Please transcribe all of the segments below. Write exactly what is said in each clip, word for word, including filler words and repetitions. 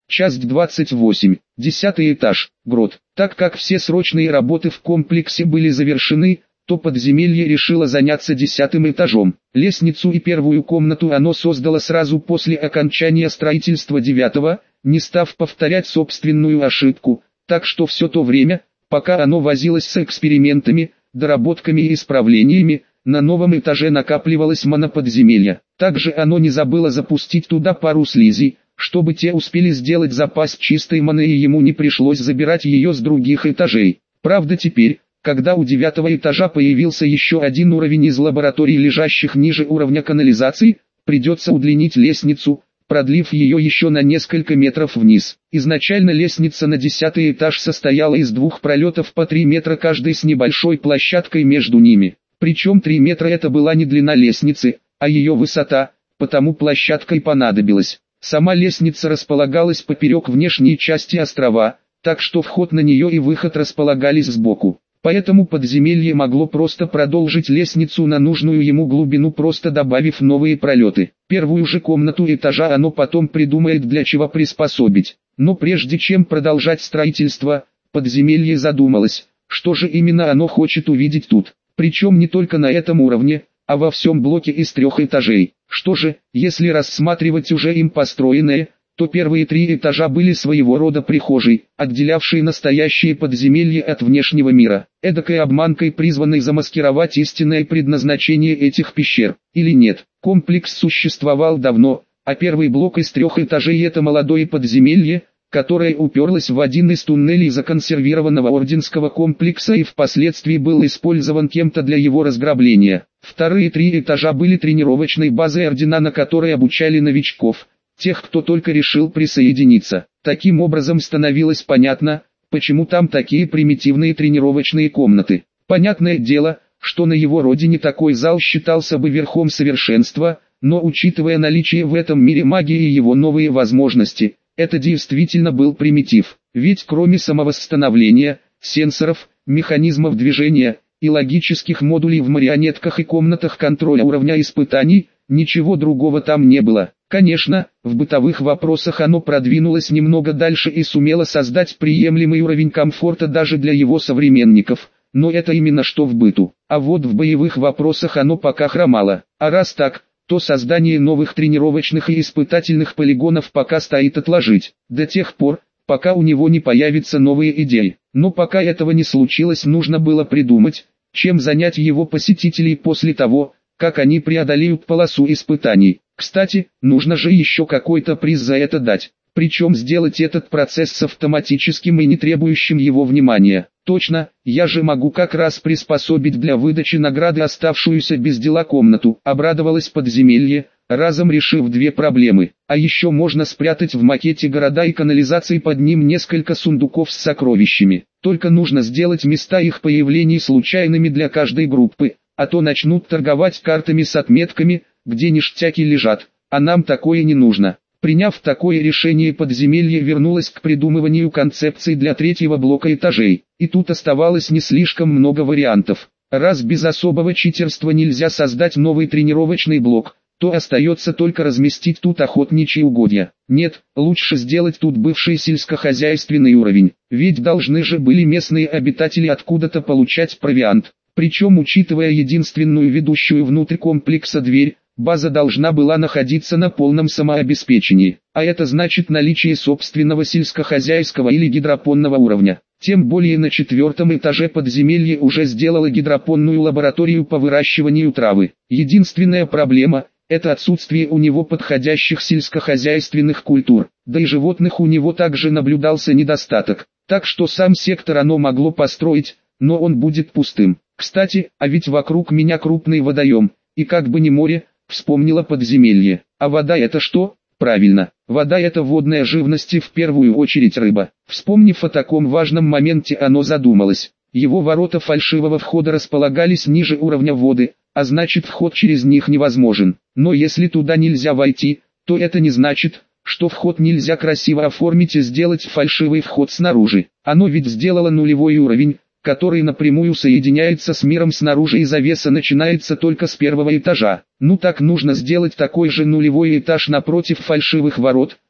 Часть двадцать восемь. Десятый этаж. Грот. Так как все срочные работы в комплексе были завершены, то подземелье решило заняться десятым этажом. Лестницу и первую комнату оно создало сразу после окончания строительства девятого, не став повторять собственную ошибку, так что все то время, пока оно возилось с экспериментами, доработками и исправлениями, на новом этаже накапливалось мана подземелья. Также оно не забыло запустить туда пару слизей, чтобы те успели сделать запас чистой маны и ему не пришлось забирать ее с других этажей. Правда теперь, когда у девятого этажа появился еще один уровень из лабораторий, лежащих ниже уровня канализации, придется удлинить лестницу, продлив ее еще на несколько метров вниз. Изначально лестница на десятый этаж состояла из двух пролетов по три метра каждый с небольшой площадкой между ними. Причем три метра это была не длина лестницы, а ее высота, потому площадка и понадобилась. Сама лестница располагалась поперек внешней части острова, так что вход на нее и выход располагались сбоку. Поэтому подземелье могло просто продолжить лестницу на нужную ему глубину, просто добавив новые пролеты. Первую же комнату этажа оно потом придумает для чего приспособить. Но прежде чем продолжать строительство, подземелье задумалось, что же именно оно хочет увидеть тут. Причем не только на этом уровне, а во всем блоке из трех этажей. Что же, если рассматривать уже им построенное, то первые три этажа были своего рода прихожей, отделявшие настоящее подземелье от внешнего мира, эдакой обманкой, призванной замаскировать истинное предназначение этих пещер. Или нет, комплекс существовал давно, а первый блок из трех этажей это молодое подземелье, которое уперлось в один из туннелей законсервированного орденского комплекса и впоследствии был использован кем-то для его разграбления. Вторые три этажа были тренировочной базой ордена, на которой обучали новичков, тех, кто только решил присоединиться. Таким образом становилось понятно, почему там такие примитивные тренировочные комнаты. Понятное дело, что на его родине такой зал считался бы верхом совершенства, но учитывая наличие в этом мире магии и его новые возможности, это действительно был примитив. Ведь кроме самовосстановления, сенсоров, механизмов движения и логических модулей в марионетках и комнатах контроля уровня испытаний, ничего другого там не было. Конечно, в бытовых вопросах оно продвинулось немного дальше и сумело создать приемлемый уровень комфорта даже для его современников, но это именно что в быту. А вот в боевых вопросах оно пока хромало. А раз так, то создание новых тренировочных и испытательных полигонов пока стоит отложить, до тех пор, пока у него не появятся новые идеи. Но пока этого не случилось, нужно было придумать, чем занять его посетителей после того, как они преодолеют полосу испытаний. Кстати, нужно же еще какой-то приз за это дать. Причем сделать этот процесс с автоматическим и не требующим его внимания. Точно, я же могу как раз приспособить для выдачи награды оставшуюся без дела комнату. Обрадовалось подземелье, разом решив две проблемы. А еще можно спрятать в макете города и канализации под ним несколько сундуков с сокровищами. Только нужно сделать места их появлений случайными для каждой группы, а то начнут торговать картами с отметками, где ништяки лежат, а нам такое не нужно. Приняв такое решение, подземелье вернулось к придумыванию концепций для третьего блока этажей. И тут оставалось не слишком много вариантов. Раз без особого читерства нельзя создать новый тренировочный блок, то остается только разместить тут охотничьи угодья. Нет, лучше сделать тут бывший сельскохозяйственный уровень, ведь должны же были местные обитатели откуда-то получать провиант. Причем, учитывая единственную ведущую внутрь комплекса дверь, база должна была находиться на полном самообеспечении, а это значит наличие собственного сельскохозяйского или гидропонного уровня. Тем более на четвертом этаже подземелье уже сделало гидропонную лабораторию по выращиванию травы. Единственная проблема – это отсутствие у него подходящих сельскохозяйственных культур, да и животных у него также наблюдался недостаток, так что сам сектор оно могло построить, но он будет пустым. Кстати, а ведь вокруг меня крупный водоем, и как бы не море, вспомнила подземелье. А вода это что? Правильно, вода это водная живность и в первую очередь рыба. Вспомнив о таком важном моменте, оно задумалось. Его ворота фальшивого входа располагались ниже уровня воды, а значит вход через них невозможен. Но если туда нельзя войти, то это не значит, что вход нельзя красиво оформить и сделать фальшивый вход снаружи. Оно ведь сделало нулевой уровень, который напрямую соединяется с миром снаружи, и завеса начинается только с первого этажа. Ну так нужно сделать такой же нулевой этаж напротив фальшивых ворот,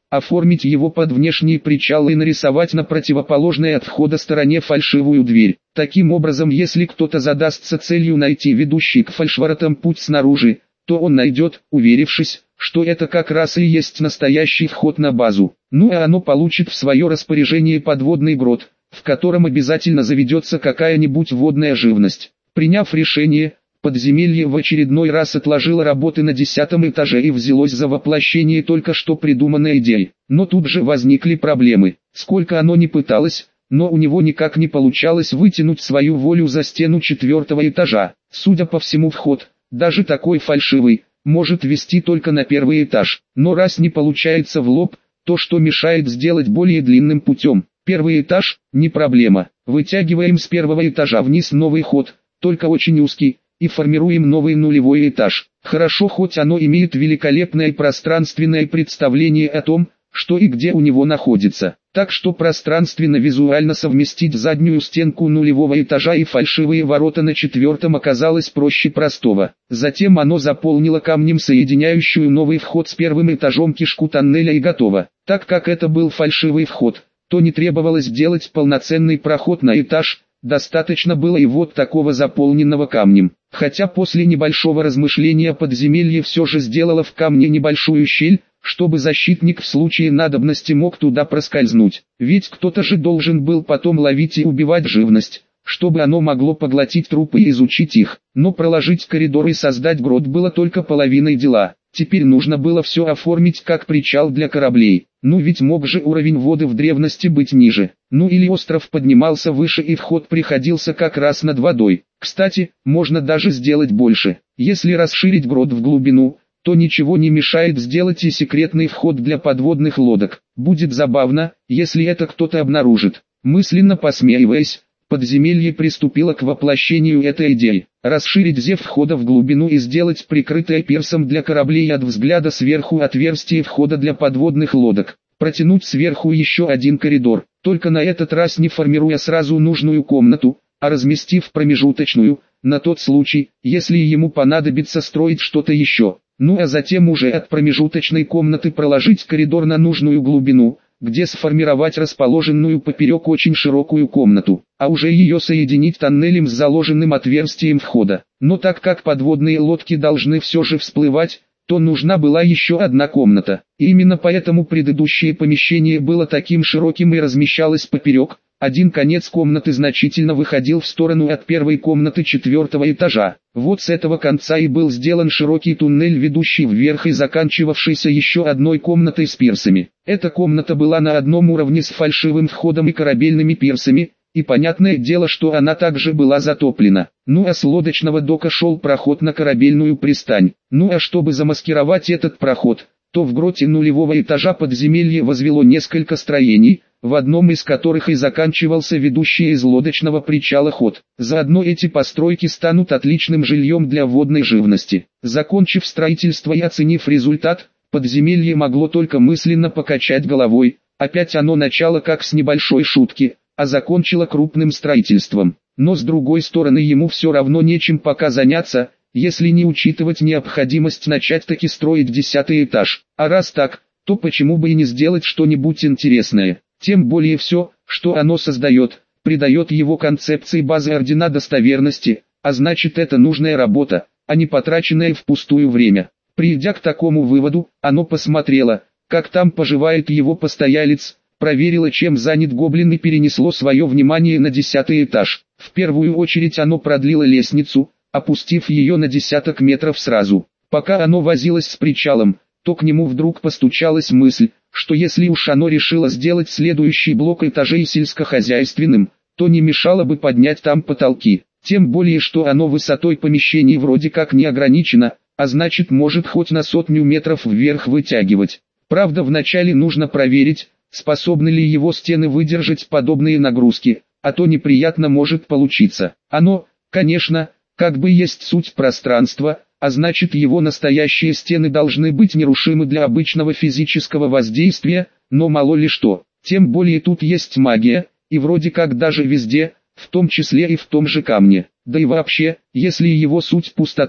оформить его под внешний причал и нарисовать на противоположной от входа стороне фальшивую дверь. Таким образом, если кто-то задастся целью найти ведущий к фальшворотам путь снаружи, то он найдет, уверившись, что это как раз и есть настоящий вход на базу. Ну а оно получит в свое распоряжение подводный грот, в котором обязательно заведется какая-нибудь водная живность. Приняв решение, подземелье в очередной раз отложило работы на десятом этаже и взялось за воплощение только что придуманной идеи. Но тут же возникли проблемы. Сколько оно ни пыталось, но у него никак не получалось вытянуть свою волю за стену четвертого этажа. Судя по всему, вход, даже такой фальшивый, может вести только на первый этаж. Но раз не получается в лоб, то что мешает сделать более длинным путем? Первый этаж – не проблема. Вытягиваем с первого этажа вниз новый ход, только очень узкий, и формируем новый нулевой этаж. Хорошо, хоть оно имеет великолепное пространственное представление о том, что и где у него находится. Так что пространственно-визуально совместить заднюю стенку нулевого этажа и фальшивые ворота на четвертом оказалось проще простого. Затем оно заполнило камнем соединяющую новый вход с первым этажом кишку тоннеля и готово. Так как это был фальшивый вход, то не требовалось делать полноценный проход на этаж, достаточно было и вот такого заполненного камнем. Хотя после небольшого размышления подземелье все же сделало в камне небольшую щель, чтобы защитник в случае надобности мог туда проскользнуть. Ведь кто-то же должен был потом ловить и убивать живность, чтобы оно могло поглотить трупы и изучить их. Но проложить коридор и создать грот было только половиной дела. Теперь нужно было все оформить как причал для кораблей. Ну ведь мог же уровень воды в древности быть ниже. Ну или остров поднимался выше и вход приходился как раз над водой. Кстати, можно даже сделать больше. Если расширить грот в глубину, то ничего не мешает сделать и секретный вход для подводных лодок. Будет забавно, если это кто-то обнаружит. Мысленно посмеиваясь, подземелье приступило к воплощению этой идеи. Расширить зев входа в глубину и сделать прикрытое пирсом для кораблей от взгляда сверху отверстие входа для подводных лодок. Протянуть сверху еще один коридор, только на этот раз не формируя сразу нужную комнату, а разместив промежуточную, на тот случай, если ему понадобится строить что-то еще. Ну а затем уже от промежуточной комнаты проложить коридор на нужную глубину, где сформировать расположенную поперек очень широкую комнату, а уже ее соединить тоннелем с заложенным отверстием входа. Но так как подводные лодки должны все же всплывать, то нужна была еще одна комната. И именно поэтому предыдущее помещение было таким широким и размещалось поперек. Один конец комнаты значительно выходил в сторону от первой комнаты четвертого этажа. Вот с этого конца и был сделан широкий туннель, ведущий вверх и заканчивавшийся еще одной комнатой с пирсами. Эта комната была на одном уровне с фальшивым входом и корабельными пирсами, и понятное дело, что она также была затоплена. Ну а с лодочного дока шел проход на корабельную пристань. Ну а чтобы замаскировать этот проход, то в гроте нулевого этажа подземелья возвело несколько строений, в одном из которых и заканчивался ведущий из лодочного причала ход. Заодно эти постройки станут отличным жильем для водной живности. Закончив строительство и оценив результат, подземелье могло только мысленно покачать головой. Опять оно начало как с небольшой шутки, а закончило крупным строительством. Но с другой стороны, ему все равно нечем пока заняться, если не учитывать необходимость начать таки строить десятый этаж. А раз так, то почему бы и не сделать что-нибудь интересное? Тем более все, что оно создает, придает его концепции базы ордена достоверности, а значит это нужная работа, а не потраченное впустую время. Придя к такому выводу, оно посмотрело, как там поживает его постоялец, проверило, чем занят гоблин, и перенесло свое внимание на десятый этаж. В первую очередь оно продлило лестницу, опустив ее на десяток метров сразу. Пока оно возилось с причалом, то к нему вдруг постучалась мысль, что если уж оно решило сделать следующий блок этажей сельскохозяйственным, то не мешало бы поднять там потолки. Тем более, что оно высотой помещений вроде как не ограничено, а значит может хоть на сотню метров вверх вытягивать. Правда, вначале нужно проверить, способны ли его стены выдержать подобные нагрузки, а то неприятно может получиться. Оно, конечно, как бы есть суть пространства, а значит его настоящие стены должны быть нерушимы для обычного физического воздействия, но мало ли что. Тем более тут есть магия, и вроде как даже везде, в том числе и в том же камне. Да и вообще, если его суть пустота,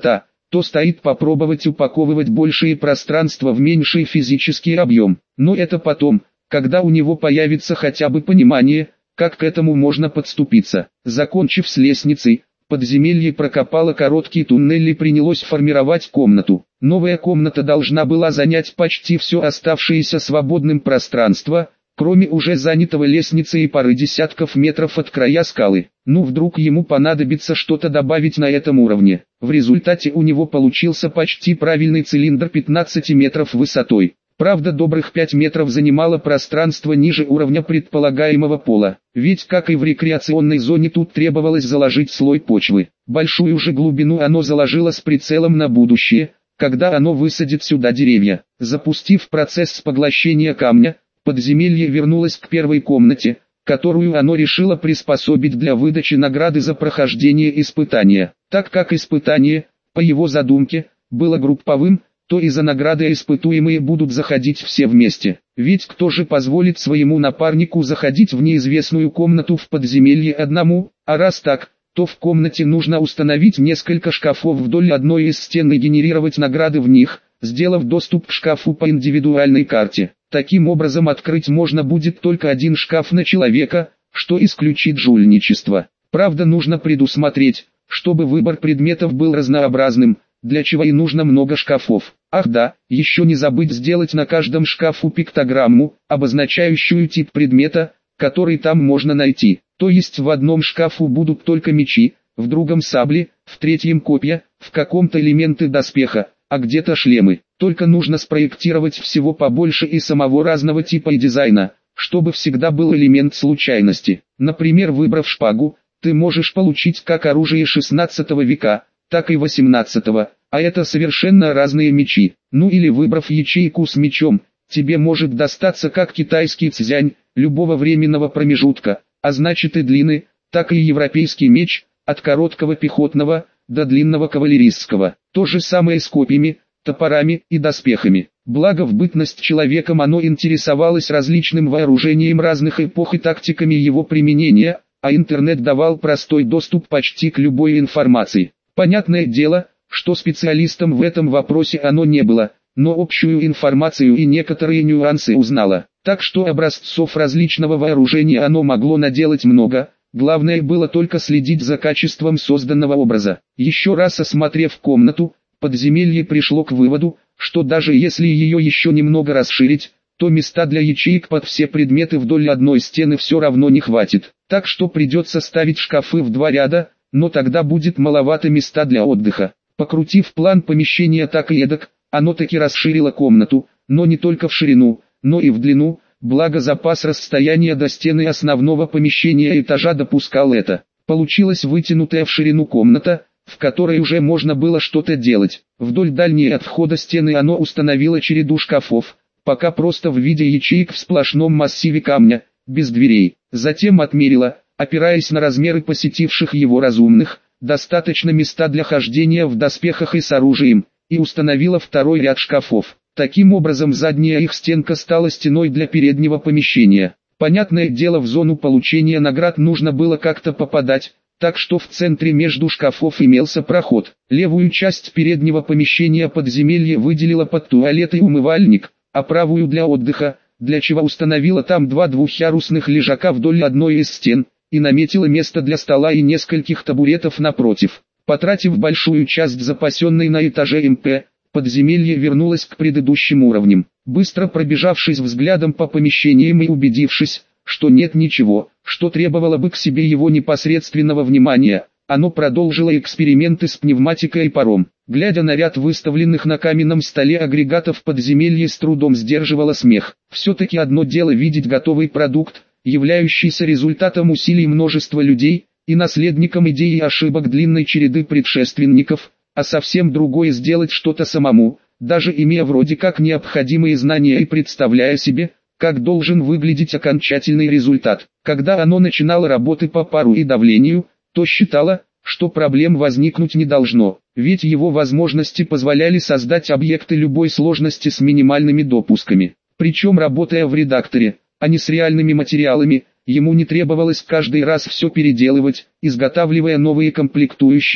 то стоит попробовать упаковывать большие пространства в меньший физический объем. Но это потом, когда у него появится хотя бы понимание, как к этому можно подступиться. Закончив с лестницей, подземелье прокопало короткий туннель и принялось формировать комнату. Новая комната должна была занять почти все оставшееся свободным пространство, кроме уже занятого лестницы и пары десятков метров от края скалы. Ну вдруг ему понадобится что-то добавить на этом уровне. В результате у него получился почти правильный цилиндр пятнадцати метров высотой. Правда, добрых пять метров занимало пространство ниже уровня предполагаемого пола. Ведь, как и в рекреационной зоне, тут требовалось заложить слой почвы. Большую же глубину оно заложило с прицелом на будущее, когда оно высадит сюда деревья. Запустив процесс поглощения камня, подземелье вернулось к первой комнате, которую оно решило приспособить для выдачи награды за прохождение испытания. Так как испытание, по его задумке, было групповым, то и за награды испытуемые будут заходить все вместе. Ведь кто же позволит своему напарнику заходить в неизвестную комнату в подземелье одному, а раз так, то в комнате нужно установить несколько шкафов вдоль одной из стен и генерировать награды в них, сделав доступ к шкафу по индивидуальной карте. Таким образом открыть можно будет только один шкаф на человека, что исключит жульничество. Правда, нужно предусмотреть, чтобы выбор предметов был разнообразным, для чего и нужно много шкафов. Ах да, еще не забыть сделать на каждом шкафу пиктограмму, обозначающую тип предмета, который там можно найти. То есть в одном шкафу будут только мечи, в другом сабли, в третьем копья, в каком-то элементы доспеха, а где-то шлемы. Только нужно спроектировать всего побольше и самого разного типа и дизайна, чтобы всегда был элемент случайности. Например, выбрав шпагу, ты можешь получить как оружие шестнадцатого века, так и восемнадцатого, а это совершенно разные мечи. Ну или выбрав ячейку с мечом, тебе может достаться как китайский цзянь, любого временного промежутка, а значит и длины, так и европейский меч, от короткого пехотного до длинного кавалерийского. То же самое с копьями, топорами и доспехами. Благо в бытность человеком оно интересовалось различным вооружением разных эпох и тактиками его применения, а интернет давал простой доступ почти к любой информации. Понятное дело, что специалистом в этом вопросе оно не было, но общую информацию и некоторые нюансы узнало. Так что образцов различного вооружения оно могло наделать много, главное было только следить за качеством созданного образа. Еще раз осмотрев комнату, подземелье пришло к выводу, что даже если ее еще немного расширить, то места для ячеек под все предметы вдоль одной стены все равно не хватит. Так что придется ставить шкафы в два ряда, но тогда будет маловато места для отдыха. Покрутив план помещения так и эдак, оно таки расширило комнату, но не только в ширину, но и в длину, благо запас расстояния до стены основного помещения этажа допускал это. Получилась вытянутая в ширину комната, в которой уже можно было что-то делать. Вдоль дальней от входа стены оно установило череду шкафов, пока просто в виде ячеек в сплошном массиве камня, без дверей. Затем отмерило, опираясь на размеры посетивших его разумных, достаточно места для хождения в доспехах и с оружием, и установила второй ряд шкафов. Таким образом задняя их стенка стала стеной для переднего помещения. Понятное дело, в зону получения наград нужно было как-то попадать, так что в центре между шкафов имелся проход. Левую часть переднего помещения подземелье выделило под туалет и умывальник, а правую для отдыха, для чего установила там два двухъярусных лежака вдоль одной из стен, и наметила место для стола и нескольких табуретов напротив. Потратив большую часть запасенной на этаже эм пэ, подземелье вернулось к предыдущим уровням. Быстро пробежавшись взглядом по помещениям и убедившись, что нет ничего, что требовало бы к себе его непосредственного внимания, оно продолжило эксперименты с пневматикой и паром. Глядя на ряд выставленных на каменном столе агрегатов, подземелье с трудом сдерживало смех. Все-таки одно дело видеть готовый продукт, являющийся результатом усилий множества людей, и наследником идей и ошибок длинной череды предшественников, а совсем другое сделать что-то самому, даже имея вроде как необходимые знания и представляя себе, как должен выглядеть окончательный результат. Когда оно начинало работы по пару и давлению, то считало, что проблем возникнуть не должно, ведь его возможности позволяли создать объекты любой сложности с минимальными допусками. Причем, работая в редакторе, а не с реальными материалами, ему не требовалось каждый раз все переделывать, изготавливая новые комплектующие,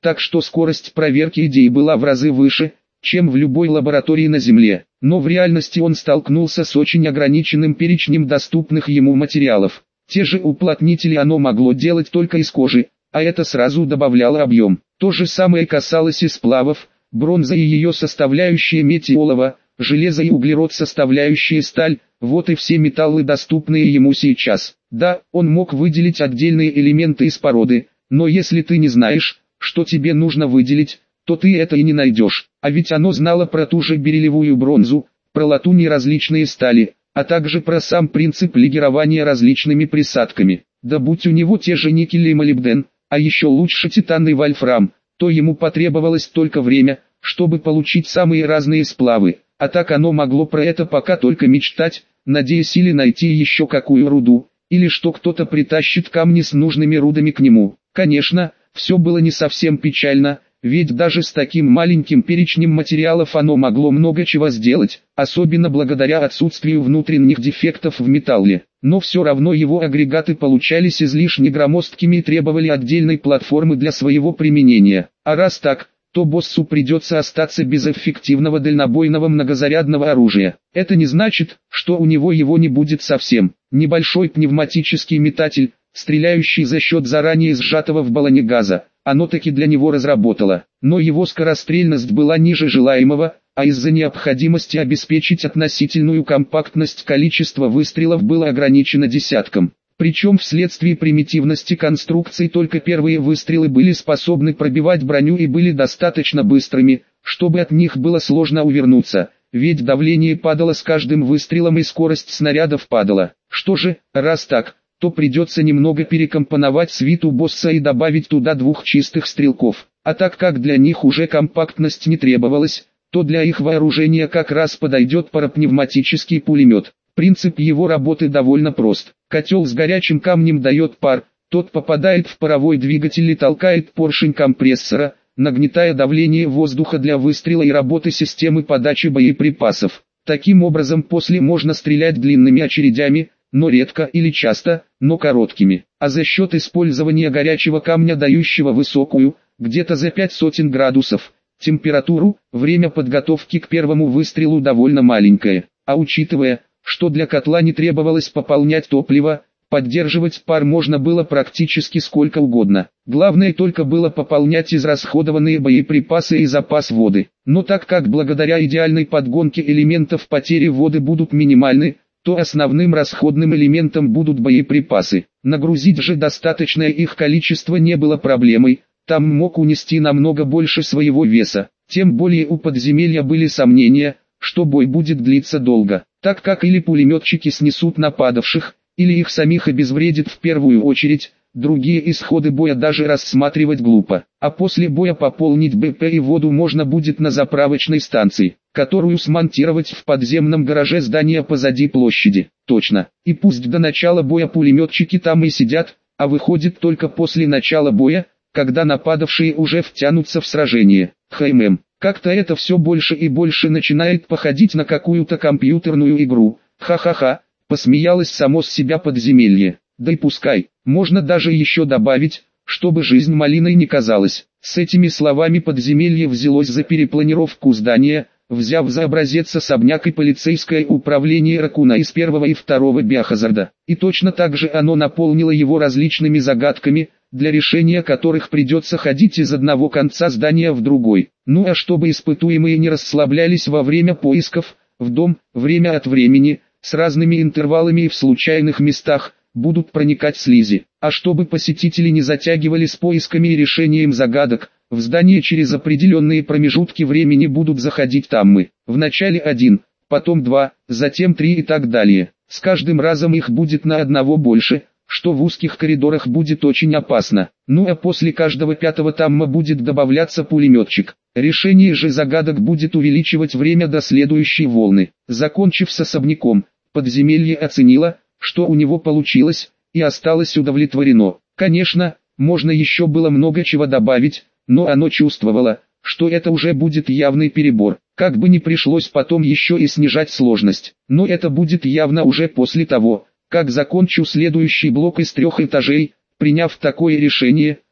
так что скорость проверки идей была в разы выше, чем в любой лаборатории на Земле. Но в реальности он столкнулся с очень ограниченным перечнем доступных ему материалов. Те же уплотнители оно могло делать только из кожи, а это сразу добавляло объем. То же самое касалось и сплавов, бронза и ее составляющие медь и олово, железо и углерод составляющие сталь, вот и все металлы, доступные ему сейчас. Да, он мог выделить отдельные элементы из породы, но если ты не знаешь, что тебе нужно выделить, то ты это и не найдешь. А ведь оно знало про ту же бериллиевую бронзу, про латунь и различные стали, а также про сам принцип легирования различными присадками. Да будь у него те же никель и молибден, а еще лучше титан и вольфрам, то ему потребовалось только время, чтобы получить самые разные сплавы, а так оно могло про это пока только мечтать, надеясь или найти еще какую руду, или что кто-то притащит камни с нужными рудами к нему. Конечно, все было не совсем печально, ведь даже с таким маленьким перечнем материалов оно могло много чего сделать, особенно благодаря отсутствию внутренних дефектов в металле. Но все равно его агрегаты получались излишне громоздкими и требовали отдельной платформы для своего применения. А раз так, то боссу придется остаться без эффективного дальнобойного многозарядного оружия. Это не значит, что у него его не будет совсем. Небольшой пневматический метатель, стреляющий за счет заранее сжатого в баллоне газа, оно таки для него разработало. Но его скорострельность была ниже желаемого, а из-за необходимости обеспечить относительную компактность количество выстрелов было ограничено десятком. Причем вследствие примитивности конструкции только первые выстрелы были способны пробивать броню и были достаточно быстрыми, чтобы от них было сложно увернуться, ведь давление падало с каждым выстрелом и скорость снарядов падала. Что же, раз так, то придется немного перекомпоновать свиту босса и добавить туда двух чистых стрелков. А так как для них уже компактность не требовалась, то для их вооружения как раз подойдет парапневматический пулемет. Принцип его работы довольно прост. Котел с горячим камнем дает пар, тот попадает в паровой двигатель и толкает поршень компрессора, нагнетая давление воздуха для выстрела и работы системы подачи боеприпасов. Таким образом после можно стрелять длинными очередями, но редко или часто, но короткими. А за счет использования горячего камня, дающего высокую, где-то за пять сотен градусов, температуру, время подготовки к первому выстрелу довольно маленькое. А учитывая, что для котла не требовалось пополнять топливо, поддерживать пар можно было практически сколько угодно. Главное только было пополнять израсходованные боеприпасы и запас воды. Но так как благодаря идеальной подгонке элементов потери воды будут минимальны, то основным расходным элементом будут боеприпасы. Нагрузить же достаточное их количество не было проблемой, там мог унести намного больше своего веса. Тем более у подземелья были сомнения, что бой будет длиться долго, так как или пулеметчики снесут нападавших, или их самих обезвредят в первую очередь, другие исходы боя даже рассматривать глупо. А после боя пополнить БП и воду можно будет на заправочной станции, которую смонтировать в подземном гараже здания позади площади. Точно. И пусть до начала боя пулеметчики там и сидят, а выходит только после начала боя, когда нападавшие уже втянутся в сражение. Хм. Как-то это все больше и больше начинает походить на какую-то компьютерную игру. Ха-ха-ха, посмеялось само с себя подземелье. Да и пускай, можно даже еще добавить, чтобы жизнь малиной не казалась. С этими словами подземелье взялось за перепланировку здания, взяв за образец особняк и полицейское управление Ракуна из первого и второго Биохазарда. И точно так же оно наполнило его различными загадками, для решения которых придется ходить из одного конца здания в другой. Ну а чтобы испытуемые не расслаблялись во время поисков, в дом, время от времени, с разными интервалами и в случайных местах, будут проникать слизи. А чтобы посетители не затягивали с поисками и решением загадок, в здание через определенные промежутки времени будут заходить таммы. Вначале один, потом два, затем три и так далее. С каждым разом их будет на одного больше, что в узких коридорах будет очень опасно. Ну а после каждого пятого тамма будет добавляться пулеметчик. Решение же загадок будет увеличивать время до следующей волны. Закончив с особняком, подземелье оценило, что у него получилось, и осталось удовлетворено. Конечно, можно еще было много чего добавить, но оно чувствовало, что это уже будет явный перебор. Как бы ни пришлось потом еще и снижать сложность. Но это будет явно уже после того, как закончу следующий блок из трех этажей. Приняв такое решение,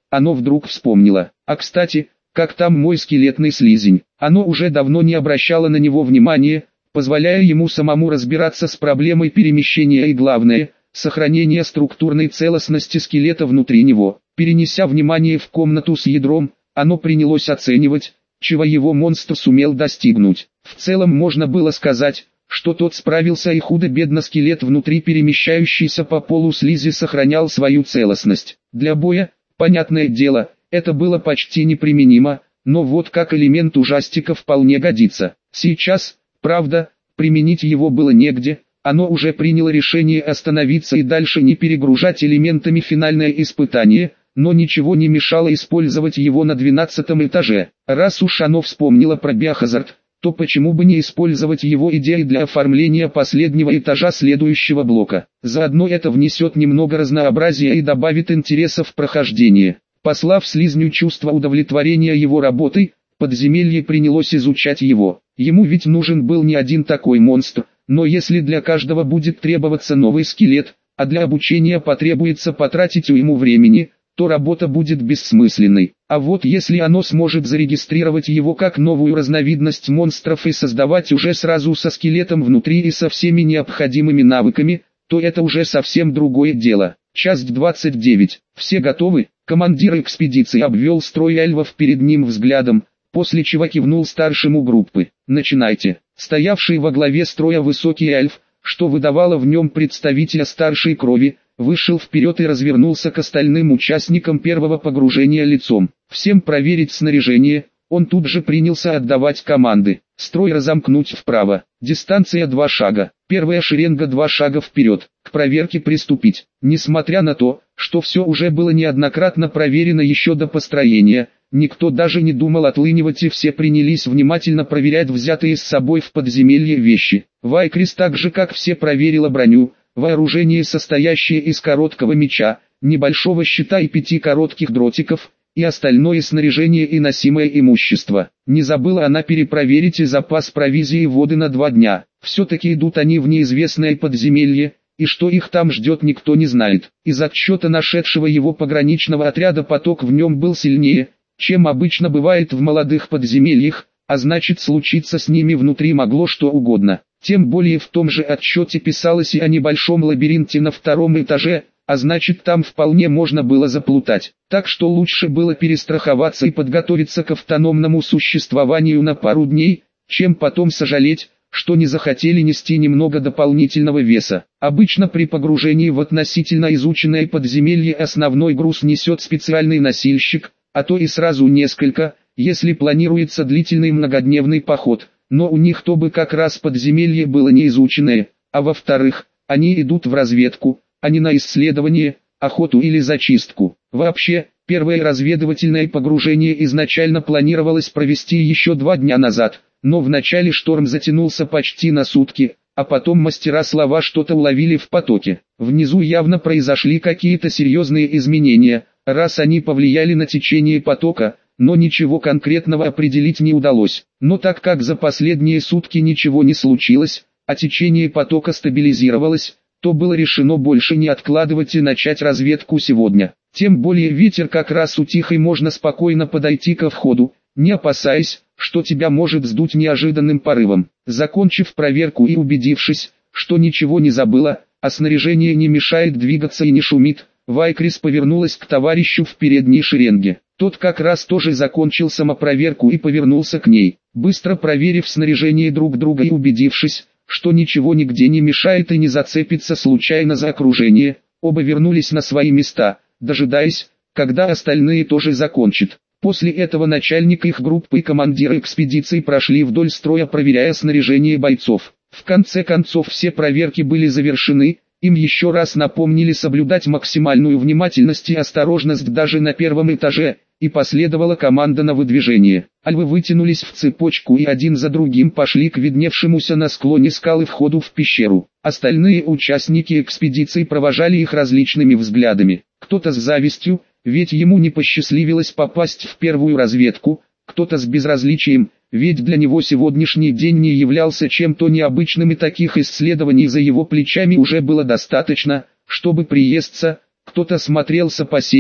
оно вдруг вспомнило. А кстати, как там мой скелетный слизень? Оно уже давно не обращало на него внимания, позволяя ему самому разбираться с проблемой перемещения и главное, сохранения структурной целостности скелета внутри него. Перенеся внимание в комнату с ядром, оно принялось оценивать, чего его монстр сумел достигнуть. В целом можно было сказать, что тот справился и худо-бедно скелет внутри перемещающийся по полу слизи сохранял свою целостность. Для боя, понятное дело, это было почти неприменимо, но вот как элемент ужастика вполне годится. Сейчас, правда, применить его было негде, оно уже приняло решение остановиться и дальше не перегружать элементами финальное испытание, но ничего не мешало использовать его на двенадцатом этаже. Раз уж оно вспомнило про биохазард, то почему бы не использовать его идеи для оформления последнего этажа следующего блока. Заодно это внесет немного разнообразия и добавит интереса в прохождение. Послав слизню чувство удовлетворения его работой, подземелье принялось изучать его. Ему ведь нужен был не один такой монстр, но если для каждого будет требоваться новый скелет, а для обучения потребуется потратить уйму времени, то работа будет бессмысленной. А вот если оно сможет зарегистрировать его как новую разновидность монстров и создавать уже сразу со скелетом внутри и со всеми необходимыми навыками, то это уже совсем другое дело. Часть двадцать девять. Все готовы? Командир экспедиции обвел строй эльфов перед ним взглядом, после чего кивнул старшему группы. Начинайте. Стоявший во главе строя высокий эльф, что выдавало в нем представителя старшей крови, вышел вперед и развернулся к остальным участникам первого погружения лицом. Всем проверить снаряжение, он тут же принялся отдавать команды. Строй разомкнуть вправо, дистанция два шага, первая шеренга два шага вперед, к проверке приступить. Несмотря на то, что все уже было неоднократно проверено еще до построения, никто даже не думал отлынивать и все принялись внимательно проверять взятые с собой в подземелье вещи. Вайкрис так же как все проверила броню, вооружение состоящее из короткого меча, небольшого щита и пяти коротких дротиков, и остальное снаряжение и носимое имущество. Не забыла она перепроверить и запас провизии и воды на два дня. Все-таки идут они в неизвестное подземелье, и что их там ждет никто не знает. Из отчета нашедшего его пограничного отряда поток в нем был сильнее, чем обычно бывает в молодых подземельях, а значит случиться с ними внутри могло что угодно. Тем более в том же отчете писалось и о небольшом лабиринте на втором этаже, а значит там вполне можно было заплутать. Так что лучше было перестраховаться и подготовиться к автономному существованию на пару дней, чем потом сожалеть, что не захотели нести немного дополнительного веса. Обычно при погружении в относительно изученное подземелье основной груз несет специальный носильщик, а то и сразу несколько, если планируется длительный многодневный поход. Но у них то бы как раз подземелье было не изученное, а во-вторых, они идут в разведку, а не на исследование, охоту или зачистку. Вообще, первое разведывательное погружение изначально планировалось провести еще два дня назад, но вначале шторм затянулся почти на сутки, а потом мастера слова что-то уловили в потоке. Внизу явно произошли какие-то серьезные изменения, раз они повлияли на течение потока, но ничего конкретного определить не удалось. Но так как за последние сутки ничего не случилось, а течение потока стабилизировалось, то было решено больше не откладывать и начать разведку сегодня. Тем более ветер как раз утих и можно спокойно подойти ко входу, не опасаясь, что тебя может сдуть неожиданным порывом. Закончив проверку и убедившись, что ничего не забыла, а снаряжение не мешает двигаться и не шумит, Вайкрис повернулась к товарищу в передней шеренге. Тот как раз тоже закончил самопроверку и повернулся к ней. Быстро проверив снаряжение друг друга и убедившись, что ничего нигде не мешает и не зацепится случайно за окружение, оба вернулись на свои места, дожидаясь, когда остальные тоже закончат. После этого начальник их группы и командир экспедиции прошли вдоль строя, проверяя снаряжение бойцов. В конце концов все проверки были завершены, им еще раз напомнили соблюдать максимальную внимательность и осторожность даже на первом этаже, и последовала команда на выдвижение. Альвы вытянулись в цепочку и один за другим пошли к видневшемуся на склоне скалы входу в пещеру. Остальные участники экспедиции провожали их различными взглядами. Кто-то с завистью, ведь ему не посчастливилось попасть в первую разведку, кто-то с безразличием, ведь для него сегодняшний день не являлся чем-то необычным и таких исследований за его плечами уже было достаточно, чтобы приесться. Кто-то смотрел с опасением,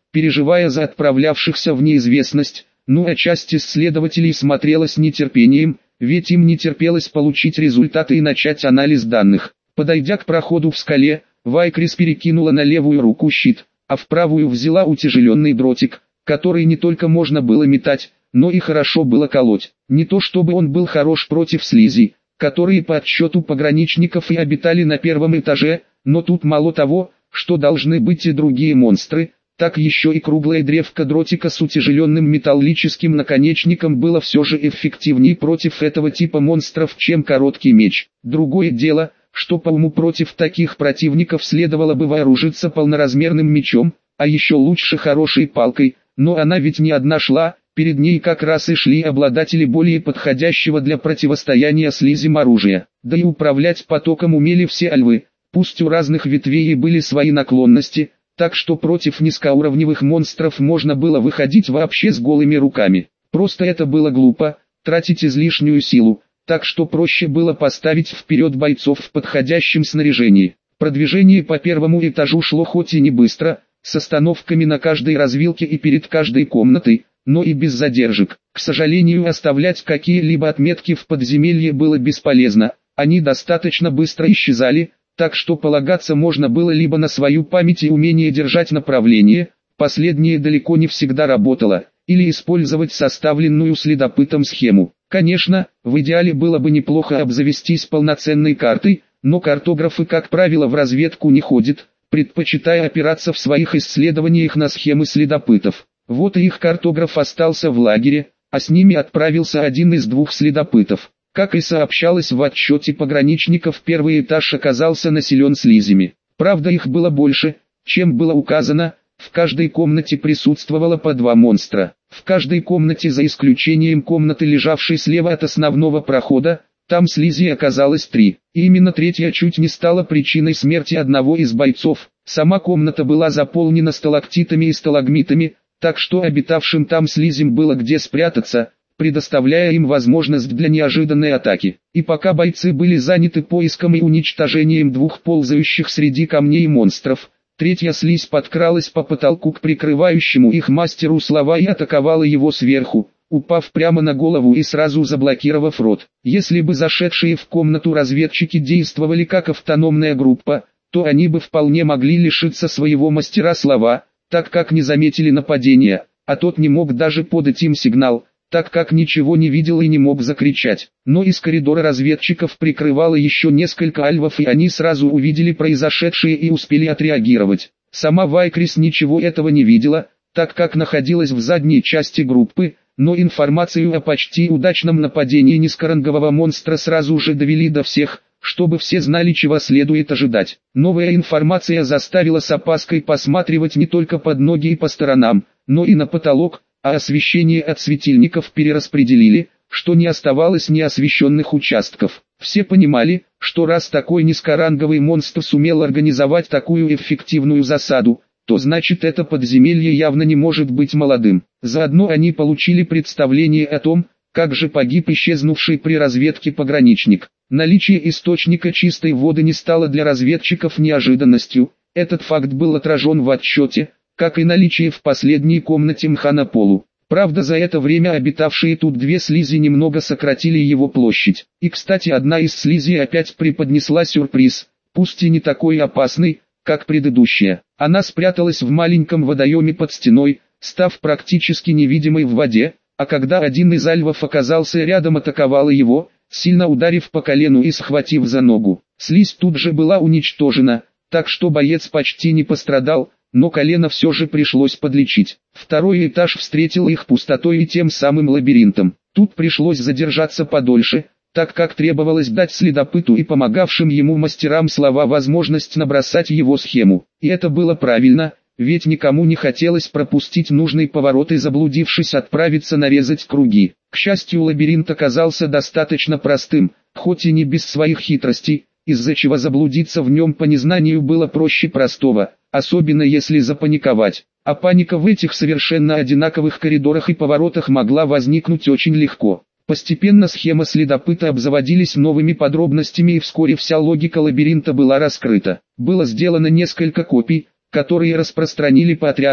переживая за отправлявшихся в неизвестность, ну а часть исследователей смотрела с нетерпением, ведь им не терпелось получить результаты и начать анализ данных. Подойдя к проходу в скале, Вайкрис перекинула на левую руку щит, а в правую взяла утяжеленный дротик, который не только можно было метать, но и хорошо было колоть. Не то чтобы он был хорош против слизи, которые по отсчету пограничников и обитали на первом этаже, но тут мало того, что должны быть и другие монстры, так еще и круглая древко дротика с утяжеленным металлическим наконечником было все же эффективнее против этого типа монстров, чем короткий меч. Другое дело, что по уму против таких противников следовало бы вооружиться полноразмерным мечом, а еще лучше хорошей палкой, но она ведь не одна шла, перед ней как раз и шли обладатели более подходящего для противостояния слизям оружия. Да и управлять потоком умели все альвы, пусть у разных ветвей и были свои наклонности, так что против низкоуровневых монстров можно было выходить вообще с голыми руками. Просто это было глупо, тратить излишнюю силу, так что проще было поставить вперед бойцов в подходящем снаряжении. Продвижение по первому этажу шло хоть и не быстро, с остановками на каждой развилке и перед каждой комнатой, но и без задержек. К сожалению, оставлять какие-либо отметки в подземелье было бесполезно, они достаточно быстро исчезали, так что полагаться можно было либо на свою память и умение держать направление, последнее далеко не всегда работало, или использовать составленную следопытом схему. Конечно, в идеале было бы неплохо обзавестись полноценной картой, но картографы, как правило, в разведку не ходят, предпочитая опираться в своих исследованиях на схемы следопытов. Вот и их картограф остался в лагере, а с ними отправился один из двух следопытов. Как и сообщалось в отчете пограничников, первый этаж оказался населен слизями. Правда, их было больше, чем было указано, в каждой комнате присутствовало по два монстра. В каждой комнате, за исключением комнаты, лежавшей слева от основного прохода, там слизи оказалось три. И именно третья чуть не стала причиной смерти одного из бойцов. Сама комната была заполнена сталактитами и сталагмитами, так что обитавшим там слизям было где спрятаться, предоставляя им возможность для неожиданной атаки. И пока бойцы были заняты поиском и уничтожением двух ползающих среди камней монстров, третья слизь подкралась по потолку к прикрывающему их мастеру Слова и атаковала его сверху, упав прямо на голову и сразу заблокировав рот. Если бы зашедшие в комнату разведчики действовали как автономная группа, то они бы вполне могли лишиться своего мастера Слова, так как не заметили нападения, а тот не мог даже подать им сигнал, так как ничего не видел и не мог закричать. Но из коридора разведчиков прикрывало еще несколько альвов, и они сразу увидели произошедшее и успели отреагировать. Сама Вайкрис ничего этого не видела, так как находилась в задней части группы, но информацию о почти удачном нападении низкорангового монстра сразу же довели до всех, чтобы все знали, чего следует ожидать. Новая информация заставила с опаской посматривать не только под ноги и по сторонам, но и на потолок, а освещение от светильников перераспределили, что не оставалось неосвещенных участков. Все понимали, что раз такой низкоранговый монстр сумел организовать такую эффективную засаду, то значит это подземелье явно не может быть молодым. Заодно они получили представление о том, как же погиб исчезнувший при разведке пограничник. Наличие источника чистой воды не стало для разведчиков неожиданностью, этот факт был отражен в отчете, как и наличие в последней комнате мха на полу. Правда, за это время обитавшие тут две слизи немного сократили его площадь. И кстати, одна из слизей опять преподнесла сюрприз, пусть и не такой опасный, как предыдущая. Она спряталась в маленьком водоеме под стеной, став практически невидимой в воде, а когда один из альвов оказался рядом, атаковала его, сильно ударив по колену и схватив за ногу. Слизь тут же была уничтожена, так что боец почти не пострадал, но колено все же пришлось подлечить. Второй этаж встретил их пустотой и тем самым лабиринтом. Тут пришлось задержаться подольше, так как требовалось дать следопыту и помогавшим ему мастерам Слова возможность набросать его схему. И это было правильно, ведь никому не хотелось пропустить нужный поворот и, заблудившись, отправиться нарезать круги. К счастью, лабиринт оказался достаточно простым, хоть и не без своих хитростей, из-за чего заблудиться в нем по незнанию было проще простого, особенно если запаниковать. А паника в этих совершенно одинаковых коридорах и поворотах могла возникнуть очень легко. Постепенно схема следопыта обзаводились новыми подробностями, и вскоре вся логика лабиринта была раскрыта. Было сделано несколько копий, которые распространили по отряду,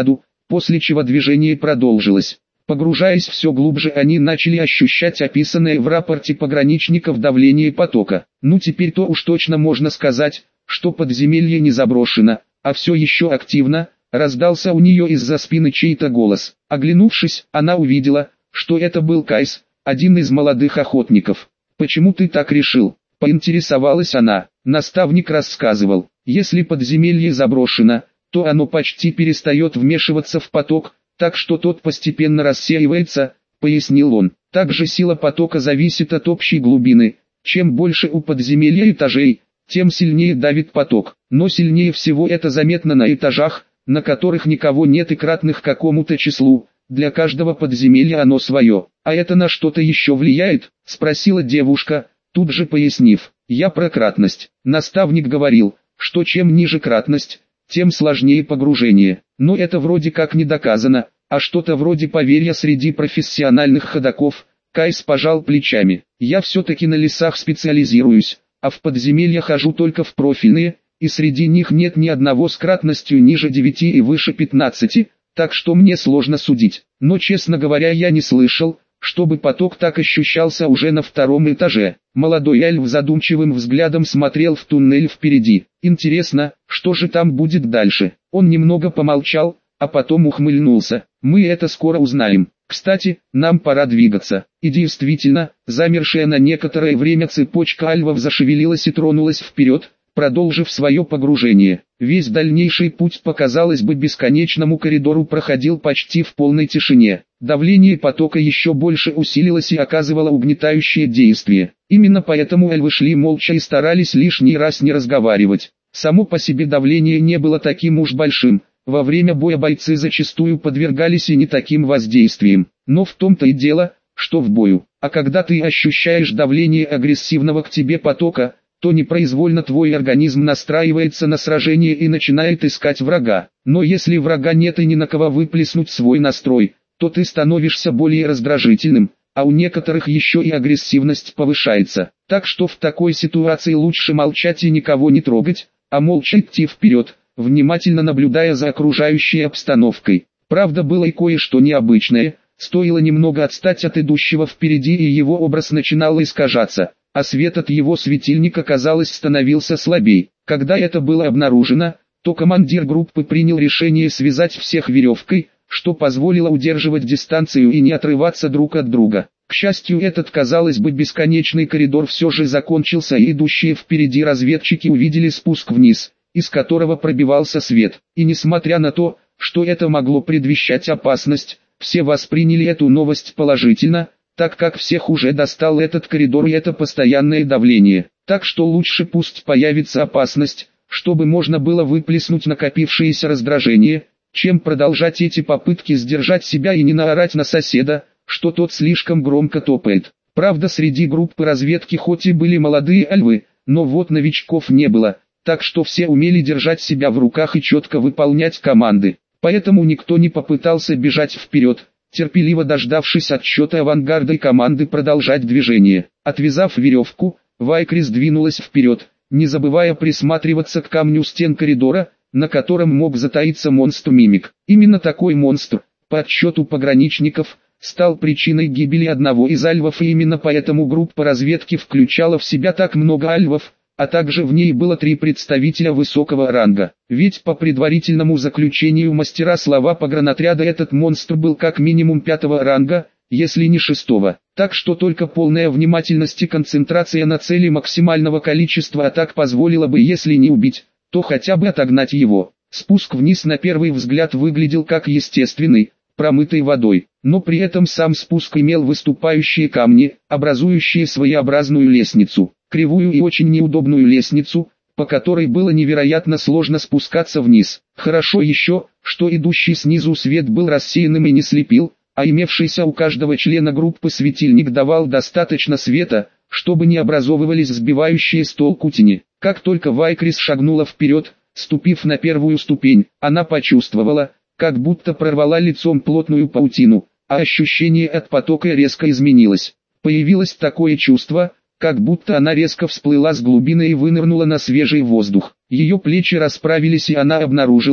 после чего движение продолжилось. Погружаясь все глубже, они начали ощущать описанное в рапорте пограничников давление потока. Ну теперь-то уж точно можно сказать, что подземелье не заброшено, а все еще активно. Раздался у нее из-за спины чей-то голос. Оглянувшись, она увидела, что это был Кайс, один из молодых охотников. «Почему ты так решил?» — поинтересовалась она. Наставник рассказывал, если подземелье заброшено, то оно почти перестает вмешиваться в поток, так что тот постепенно рассеивается, пояснил он. Также сила потока зависит от общей глубины. Чем больше у подземелья этажей, тем сильнее давит поток. Но сильнее всего это заметно на этажах, на которых никого нет и кратных какому-то числу. Для каждого подземелья оно свое. «А это на что-то еще влияет?» — спросила девушка, тут же пояснив. «Я про кратность». Наставник говорил, что чем ниже кратность, тем сложнее погружение. Но это вроде как не доказано, а что-то вроде поверья среди профессиональных ходоков. Кайс пожал плечами. «Я все-таки на лесах специализируюсь, а в подземелья хожу только в профильные, и среди них нет ни одного с кратностью ниже девяти и выше пятнадцати, так что мне сложно судить. Но честно говоря, я не слышал, чтобы поток так ощущался уже на втором этаже». Молодой эльф задумчивым взглядом смотрел в туннель впереди. «Интересно, что же там будет дальше?» Он немного помолчал, а потом ухмыльнулся. «Мы это скоро узнаем. Кстати, нам пора двигаться». И действительно, замершая на некоторое время цепочка альвов зашевелилась и тронулась вперед, продолжив свое погружение. Весь дальнейший путь по, казалось бы, бесконечному коридору проходил почти в полной тишине. Давление потока еще больше усилилось и оказывало угнетающее действие. Именно поэтому эльвы шли молча и старались лишний раз не разговаривать. Само по себе давление не было таким уж большим. Во время боя бойцы зачастую подвергались и не таким воздействиям. Но в том-то и дело, что в бою. А когда ты ощущаешь давление агрессивного к тебе потока, то непроизвольно твой организм настраивается на сражение и начинает искать врага. Но если врага нет и ни на кого выплеснуть свой настрой, то ты становишься более раздражительным, а у некоторых еще и агрессивность повышается. Так что в такой ситуации лучше молчать и никого не трогать, а молча идти вперед, внимательно наблюдая за окружающей обстановкой. Правда, было и кое-что необычное. Стоило немного отстать от идущего впереди, и его образ начинал искажаться, а свет от его светильника, казалось, становился слабей. Когда это было обнаружено, то командир группы принял решение связать всех веревкой, что позволило удерживать дистанцию и не отрываться друг от друга. К счастью, этот, казалось бы, бесконечный коридор все же закончился, и идущие впереди разведчики увидели спуск вниз, из которого пробивался свет. И несмотря на то, что это могло предвещать опасность, все восприняли эту новость положительно, так как всех уже достал этот коридор и это постоянное давление. Так что лучше пусть появится опасность, чтобы можно было выплеснуть накопившееся раздражение, чем продолжать эти попытки сдержать себя и не наорать на соседа, что тот слишком громко топает. Правда, среди группы разведки хоть и были молодые альвы, но вот новичков не было, так что все умели держать себя в руках и четко выполнять команды. Поэтому никто не попытался бежать вперед, терпеливо дождавшись отсчета авангарда и команды продолжать движение. Отвязав веревку, Вайкрис двинулась вперед, не забывая присматриваться к камню стен коридора, на котором мог затаиться монстр-мимик. Именно такой монстр, по отсчету пограничников, стал причиной гибели одного из альвов, и именно поэтому группа разведки включала в себя так много альвов, а также в ней было три представителя высокого ранга. Ведь по предварительному заключению мастера слова погранотряда этот монстр был как минимум пятого ранга, если не шестого. Так что только полная внимательность и концентрация на цели максимального количества атак позволила бы, если не убить, то хотя бы отогнать его. Спуск вниз на первый взгляд выглядел как естественный, промытый водой, но при этом сам спуск имел выступающие камни, образующие своеобразную лестницу, кривую и очень неудобную лестницу, по которой было невероятно сложно спускаться вниз. Хорошо еще, что идущий снизу свет был рассеянным и не слепил, а имевшийся у каждого члена группы светильник давал достаточно света, чтобы не образовывались сбивающие с толку тени. Как только Вайкрис шагнула вперед, ступив на первую ступень, она почувствовала, как будто прорвала лицом плотную паутину, а ощущение от потока резко изменилось. Появилось такое чувство, как будто она резко всплыла с глубины и вынырнула на свежий воздух. Ее плечи расправились, и она обнаружила,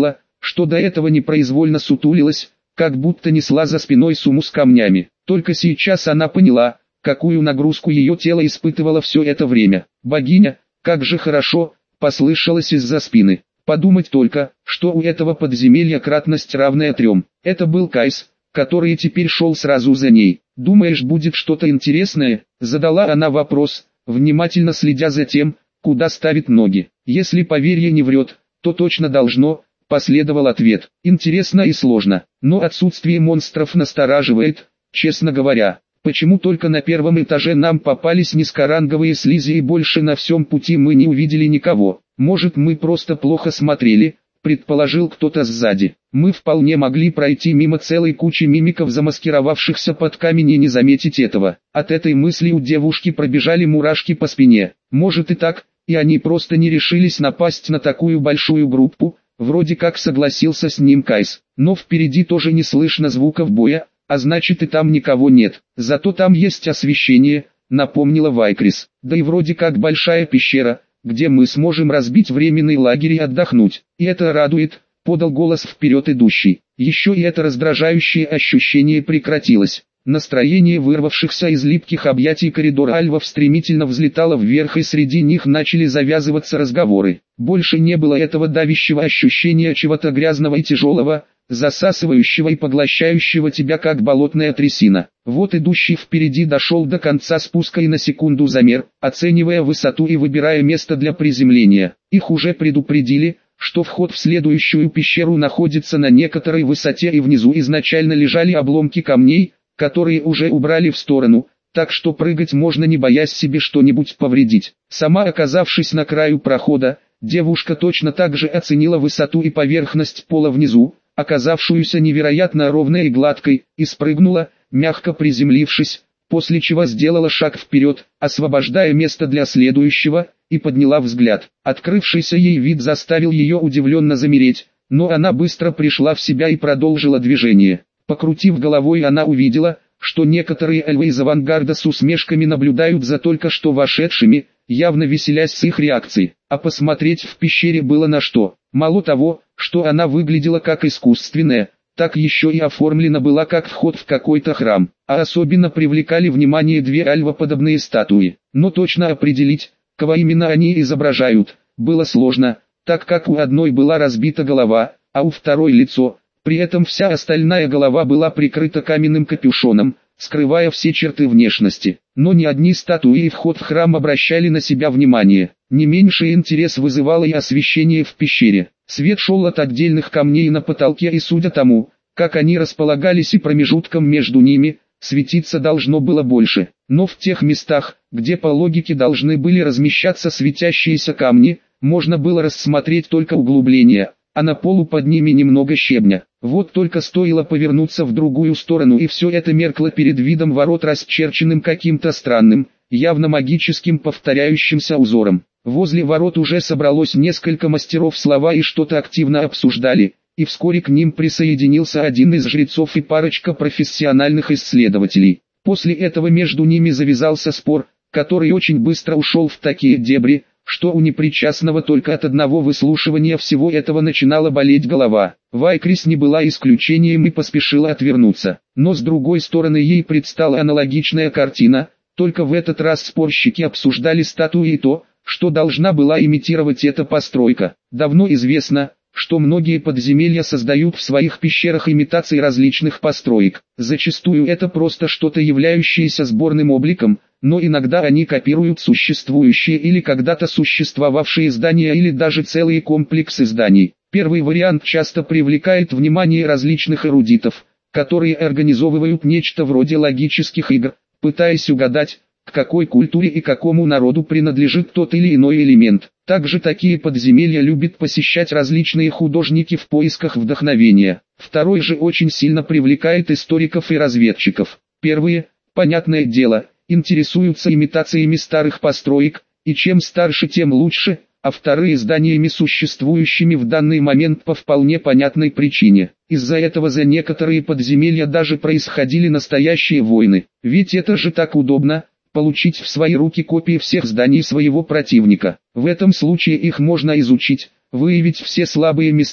что до этого непроизвольно сутулилась, как будто несла за спиной сумму с камнями. Только сейчас она поняла, какую нагрузку ее тело испытывало все это время. «Богиня, как же хорошо!» — послышалось из-за спины. Подумать только, что у этого подземелья кратность равная трем. Это был Кайс, который теперь шел сразу за ней. «Думаешь, будет что-то интересное?» — задала она вопрос, внимательно следя за тем, куда ставит ноги. «Если поверье не врет, то точно должно», — последовал ответ. «Интересно и сложно, но отсутствие монстров настораживает, честно говоря. Почему только на первом этаже нам попались низкоранговые слизи и больше на всем пути мы не увидели никого? Может, мы просто плохо смотрели?» — предположил кто-то сзади. «Мы вполне могли пройти мимо целой кучи мимиков, замаскировавшихся под камень, и не заметить этого». От этой мысли у девушки пробежали мурашки по спине. Может и так, и они просто не решились напасть на такую большую группу. Вроде как согласился с ним Кайс. Но впереди тоже не слышно звуков боя, а значит и там никого нет. Зато там есть освещение, напомнила Вайкрис. Да и вроде как большая пещера, где мы сможем разбить временный лагерь и отдохнуть. И это радует, подал голос вперед идущий. Еще и это раздражающее ощущение прекратилось. Настроение вырвавшихся из липких объятий коридора альвов стремительно взлетало вверх, и среди них начали завязываться разговоры. Больше не было этого давящего ощущения чего-то грязного и тяжелого, засасывающего и поглощающего тебя как болотная трясина. Вот идущий впереди дошел до конца спуска и на секунду замер, оценивая высоту и выбирая место для приземления. Их уже предупредили, что вход в следующую пещеру находится на некоторой высоте, и внизу изначально лежали обломки камней, которые уже убрали в сторону, так что прыгать можно, не боясь себе что-нибудь повредить. Сама оказавшись на краю прохода, девушка точно так же оценила высоту и поверхность пола внизу, оказавшуюся невероятно ровной и гладкой, и спрыгнула, мягко приземлившись, после чего сделала шаг вперед, освобождая место для следующего, и подняла взгляд. Открывшийся ей вид заставил ее удивленно замереть, но она быстро пришла в себя и продолжила движение. Покрутив головой, она увидела, что некоторые эльвы из авангарда с усмешками наблюдают за только что вошедшими, явно веселясь с их реакцией. А посмотреть в пещере было на что. Мало того, что она выглядела как искусственная, так еще и оформлена была как вход в какой-то храм. А особенно привлекали внимание две альвоподобные статуи. Но точно определить, кого именно они изображают, было сложно, так как у одной была разбита голова, а у второй лицо. При этом вся остальная голова была прикрыта каменным капюшоном, скрывая все черты внешности. Но ни одни статуи и вход в храм обращали на себя внимание. Не меньший интерес вызывало и освещение в пещере. Свет шел от отдельных камней на потолке, и судя тому, как они располагались и промежутком между ними, светиться должно было больше. Но в тех местах, где по логике должны были размещаться светящиеся камни, можно было рассмотреть только углубления, а на полу под ними немного щебня. Вот только стоило повернуться в другую сторону, и все это меркло перед видом ворот, расчерченным каким-то странным, явно магическим повторяющимся узором. Возле ворот уже собралось несколько мастеров слова и что-то активно обсуждали, и вскоре к ним присоединился один из жрецов и парочка профессиональных исследователей. После этого между ними завязался спор, который очень быстро ушел в такие дебри, что у непричастного только от одного выслушивания всего этого начинала болеть голова. Вайкрис не была исключением и поспешила отвернуться. Но с другой стороны ей предстала аналогичная картина, только в этот раз спорщики обсуждали статуи и то, что должна была имитировать эта постройка. Давно известно, что многие подземелья создают в своих пещерах имитации различных построек. Зачастую это просто что-то, являющееся сборным обликом, но иногда они копируют существующие или когда-то существовавшие здания или даже целые комплексы зданий. Первый вариант часто привлекает внимание различных эрудитов, которые организовывают нечто вроде логических игр, пытаясь угадать, к какой культуре и какому народу принадлежит тот или иной элемент. Также такие подземелья любят посещать различные художники в поисках вдохновения. Второй же очень сильно привлекает историков и разведчиков. Первые, понятное дело, интересуются имитациями старых построек, и чем старше, тем лучше, а вторые зданиями, существующими в данный момент по вполне понятной причине. Из-за этого за некоторые подземелья даже происходили настоящие войны. Ведь это же так удобно — получить в свои руки копии всех зданий своего противника. В этом случае их можно изучить, выявить все слабые места,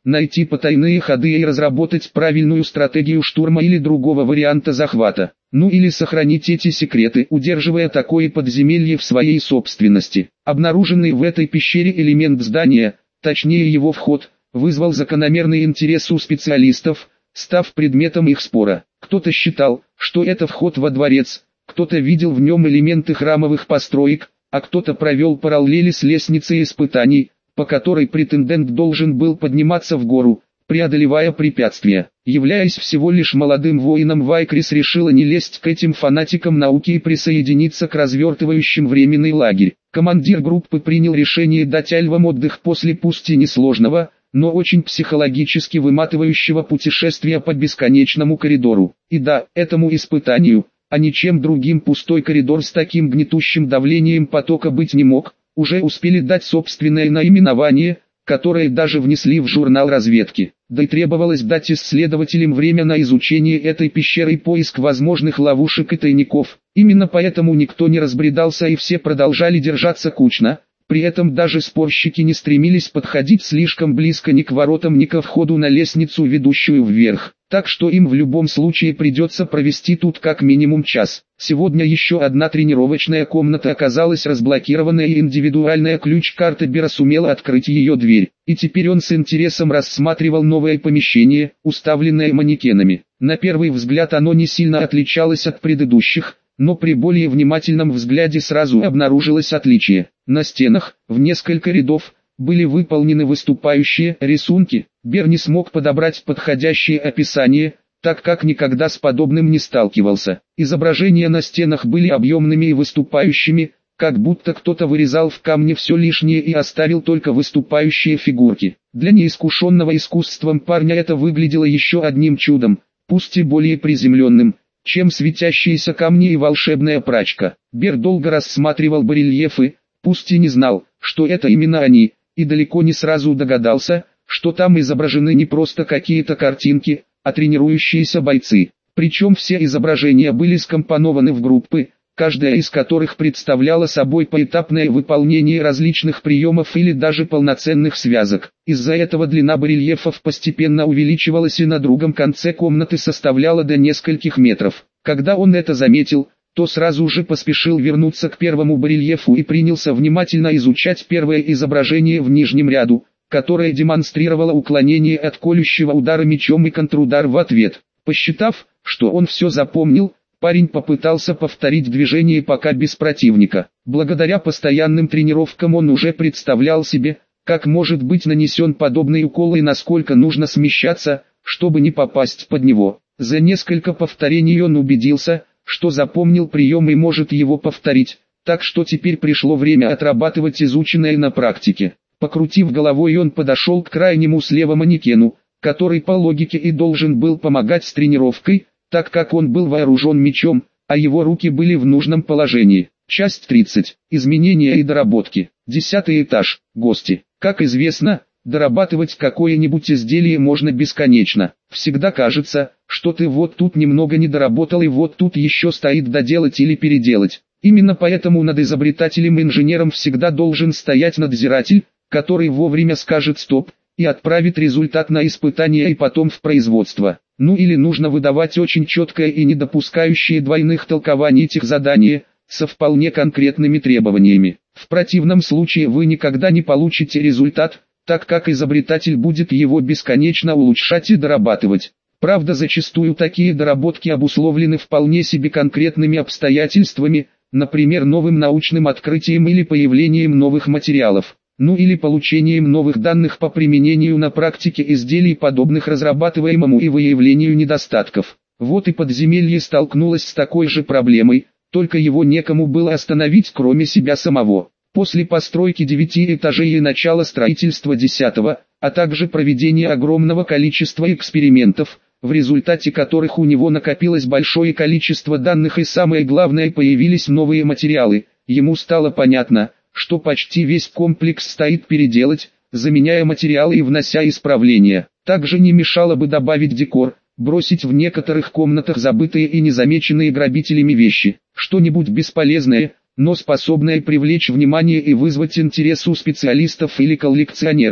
найти потайные ходы и разработать правильную стратегию штурма или другого варианта захвата. Ну или сохранить эти секреты, удерживая такое подземелье в своей собственности. Обнаруженный в этой пещере элемент здания, точнее его вход, вызвал закономерный интерес у специалистов, став предметом их спора. Кто-то считал, что это вход во дворец, кто-то видел в нем элементы храмовых построек, а кто-то провел параллели с лестницей испытаний, по которой претендент должен был подниматься в гору, преодолевая препятствия. Являясь всего лишь молодым воином, Вайкрис решила не лезть к этим фанатикам науки и присоединиться к развертывающим временный лагерь. Командир группы принял решение дать альвам отдых после пусть и несложного, но очень психологически выматывающего путешествия по бесконечному коридору. И да, этому испытанию, а ничем другим пустой коридор с таким гнетущим давлением потока быть не мог, уже успели дать собственное наименование, которое даже внесли в журнал разведки. Да и требовалось дать исследователям время на изучение этой пещеры и поиск возможных ловушек и тайников. Именно поэтому никто не разбредался и все продолжали держаться кучно. При этом даже спорщики не стремились подходить слишком близко ни к воротам, ни ко входу на лестницу, ведущую вверх. Так что им в любом случае придется провести тут как минимум час. Сегодня еще одна тренировочная комната оказалась разблокированной, и индивидуальная ключ-карта Бера сумела открыть ее дверь. И теперь он с интересом рассматривал новое помещение, уставленное манекенами. На первый взгляд оно не сильно отличалось от предыдущих, но при более внимательном взгляде сразу обнаружилось отличие. На стенах, в несколько рядов, были выполнены выступающие рисунки. Бер не смог подобрать подходящее описание, так как никогда с подобным не сталкивался. Изображения на стенах были объемными и выступающими, как будто кто-то вырезал в камне все лишнее и оставил только выступающие фигурки. Для неискушенного искусством парня это выглядело еще одним чудом, пусть и более приземленным, чем светящиеся камни и волшебная прачка. Бер долго рассматривал барельефы, пусть и не знал, что это именно они, и далеко не сразу догадался, что там изображены не просто какие-то картинки, а тренирующиеся бойцы. Причем все изображения были скомпонованы в группы, каждая из которых представляла собой поэтапное выполнение различных приемов или даже полноценных связок. Из-за этого длина барельефов постепенно увеличивалась и на другом конце комнаты составляла до нескольких метров. Когда он это заметил, то сразу же поспешил вернуться к первому барельефу и принялся внимательно изучать первое изображение в нижнем ряду, которое демонстрировало уклонение от колющего удара мечом и контрудар в ответ. Посчитав, что он все запомнил, парень попытался повторить движение пока без противника. Благодаря постоянным тренировкам он уже представлял себе, как может быть нанесен подобный укол и насколько нужно смещаться, чтобы не попасть под него. За несколько повторений он убедился, что запомнил прием и может его повторить, так что теперь пришло время отрабатывать изученное на практике. Покрутив головой, он подошел к крайнему слева манекену, который по логике и должен был помогать с тренировкой, так как он был вооружен мечом, а его руки были в нужном положении. Часть тридцать. Изменения и доработки. Десятый этаж. Гости. Как известно, дорабатывать какое-нибудь изделие можно бесконечно. Всегда кажется, что ты вот тут немного не доработал и вот тут еще стоит доделать или переделать. Именно поэтому над изобретателем-инженером всегда должен стоять надзиратель, который вовремя скажет стоп и отправит результат на испытание и потом в производство. Ну или нужно выдавать очень четкое и не допускающее двойных толкований техзадание, со вполне конкретными требованиями. В противном случае вы никогда не получите результат, так как изобретатель будет его бесконечно улучшать и дорабатывать. Правда, зачастую такие доработки обусловлены вполне себе конкретными обстоятельствами, например, новым научным открытием или появлением новых материалов, ну или получением новых данных по применению на практике изделий, подобных разрабатываемому, и выявлению недостатков. Вот и подземелье столкнулось с такой же проблемой, только его некому было остановить кроме себя самого. После постройки девяти этажей и начала строительства десятого, а также проведения огромного количества экспериментов, в результате которых у него накопилось большое количество данных и самое главное, появились новые материалы, ему стало понятно, что почти весь комплекс стоит переделать, заменяя материалы и внося исправления. Также не мешало бы добавить декор, бросить в некоторых комнатах забытые и незамеченные грабителями вещи, что-нибудь бесполезное, но способное привлечь внимание и вызвать интерес у специалистов или коллекционеров.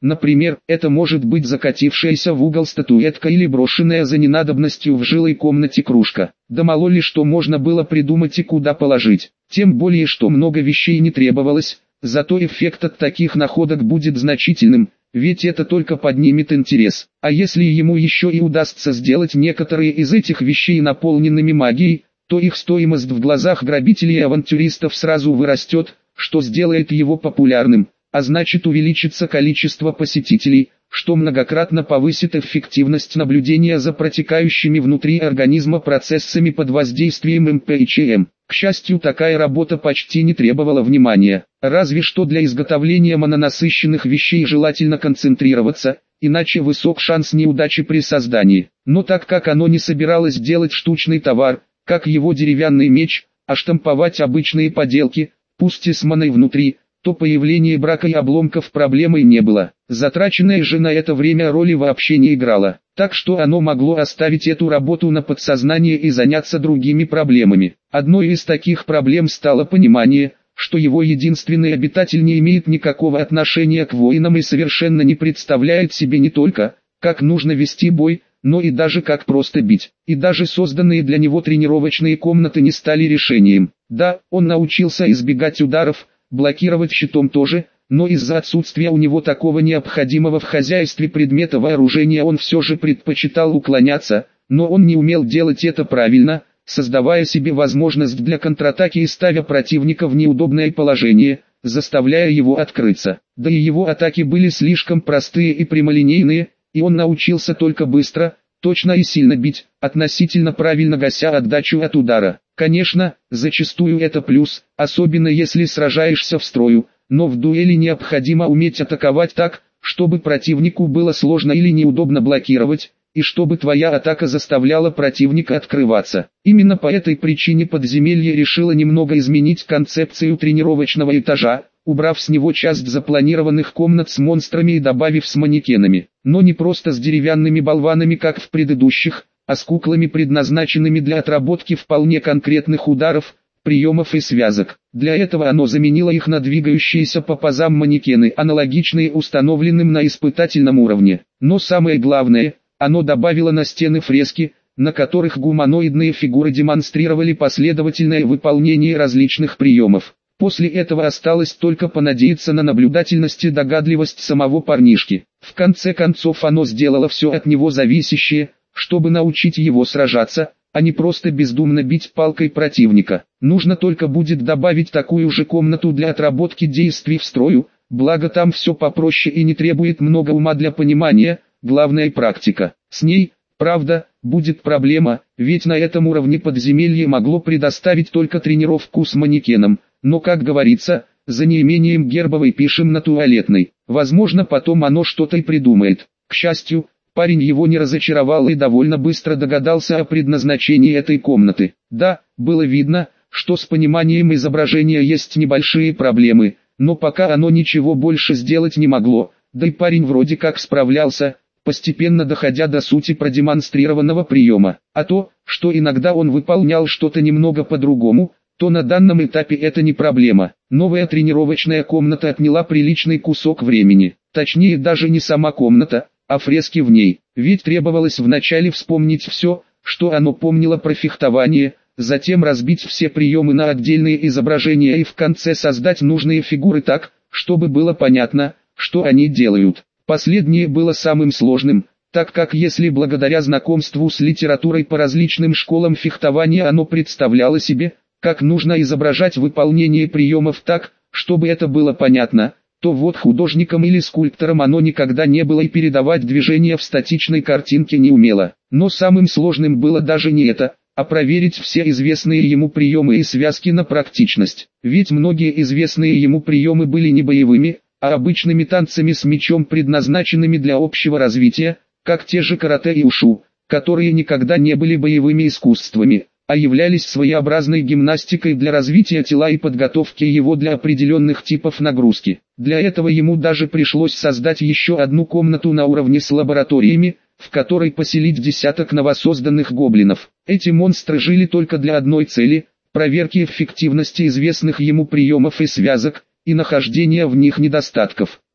Например, это может быть закатившаяся в угол статуэтка или брошенная за ненадобностью в жилой комнате кружка. Да мало ли что можно было придумать и куда положить. Тем более что много вещей не требовалось, зато эффект от таких находок будет значительным, ведь это только поднимет интерес. А если ему еще и удастся сделать некоторые из этих вещей наполненными магией, то их стоимость в глазах грабителей и авантюристов сразу вырастет, что сделает его популярным, а значит увеличится количество посетителей, что многократно повысит эффективность наблюдения за протекающими внутри организма процессами под воздействием эм пэ и че эм. К счастью, такая работа почти не требовала внимания, разве что для изготовления мононасыщенных вещей желательно концентрироваться, иначе высок шанс неудачи при создании. Но так как оно не собиралось делать штучный товар, как его деревянный меч, а штамповать обычные поделки, пусть и с маной внутри, то появление брака и обломков проблемой не было. Затраченное же на это время роли вообще не играло, так что оно могло оставить эту работу на подсознание и заняться другими проблемами. Одной из таких проблем стало понимание, что его единственный обитатель не имеет никакого отношения к воинам и совершенно не представляет себе не только, как нужно вести бой, но и даже как просто бить. И даже созданные для него тренировочные комнаты не стали решением. Да, он научился избегать ударов, блокировать щитом тоже, но из-за отсутствия у него такого необходимого в хозяйстве предмета вооружения он все же предпочитал уклоняться, но он не умел делать это правильно, создавая себе возможность для контратаки и ставя противника в неудобное положение, заставляя его открыться. Да и его атаки были слишком простые и прямолинейные, и он научился только быстро, точно и сильно бить, относительно правильно гася отдачу от удара. Конечно, зачастую это плюс, особенно если сражаешься в строю, но в дуэли необходимо уметь атаковать так, чтобы противнику было сложно или неудобно блокировать, и чтобы твоя атака заставляла противника открываться. Именно по этой причине подземелье решило немного изменить концепцию тренировочного этажа, убрав с него часть запланированных комнат с монстрами и добавив с манекенами, но не просто с деревянными болванами как в предыдущих, а с куклами, предназначенными для отработки вполне конкретных ударов, приемов и связок. Для этого оно заменило их на двигающиеся по пазам манекены, аналогичные установленным на испытательном уровне. Но самое главное, оно добавило на стены фрески, на которых гуманоидные фигуры демонстрировали последовательное выполнение различных приемов. После этого осталось только понадеяться на наблюдательность и догадливость самого парнишки. В конце концов оно сделало все от него зависящее, чтобы научить его сражаться, а не просто бездумно бить палкой противника. Нужно только будет добавить такую же комнату для отработки действий в строю, благо там все попроще и не требует много ума для понимания, главная практика. С ней, правда, будет проблема, ведь на этом уровне подземелье могло предоставить только тренировку с манекеном, но, как говорится, за неимением гербовой пишем на туалетной. Возможно, потом оно что-то и придумает. К счастью, парень его не разочаровал и довольно быстро догадался о предназначении этой комнаты. Да, было видно, что с пониманием изображения есть небольшие проблемы, но пока оно ничего больше сделать не могло, да и парень вроде как справлялся, постепенно доходя до сути продемонстрированного приема. А то, что иногда он выполнял что-то немного по-другому, то на данном этапе это не проблема. Новая тренировочная комната отняла приличный кусок времени, точнее даже не сама комната, а фрески в ней, ведь требовалось вначале вспомнить все, что оно помнило про фехтование, затем разбить все приемы на отдельные изображения и в конце создать нужные фигуры так, чтобы было понятно, что они делают. Последнее было самым сложным, так как если благодаря знакомству с литературой по различным школам фехтования оно представляло себе, как нужно изображать выполнение приемов так, чтобы это было понятно, то вот художником или скульптором оно никогда не было и передавать движения в статичной картинке не умело. Но самым сложным было даже не это, а проверить все известные ему приемы и связки на практичность. Ведь многие известные ему приемы были не боевыми, а обычными танцами с мечом, предназначенными для общего развития, как те же карате и ушу, которые никогда не были боевыми искусствами, а являлись своеобразной гимнастикой для развития тела и подготовки его для определенных типов нагрузки. Для этого ему даже пришлось создать еще одну комнату на уровне с лабораториями, в которой поселить десяток новосозданных гоблинов. Эти монстры жили только для одной цели – проверки эффективности известных ему приемов и связок, и нахождения в них недостатков.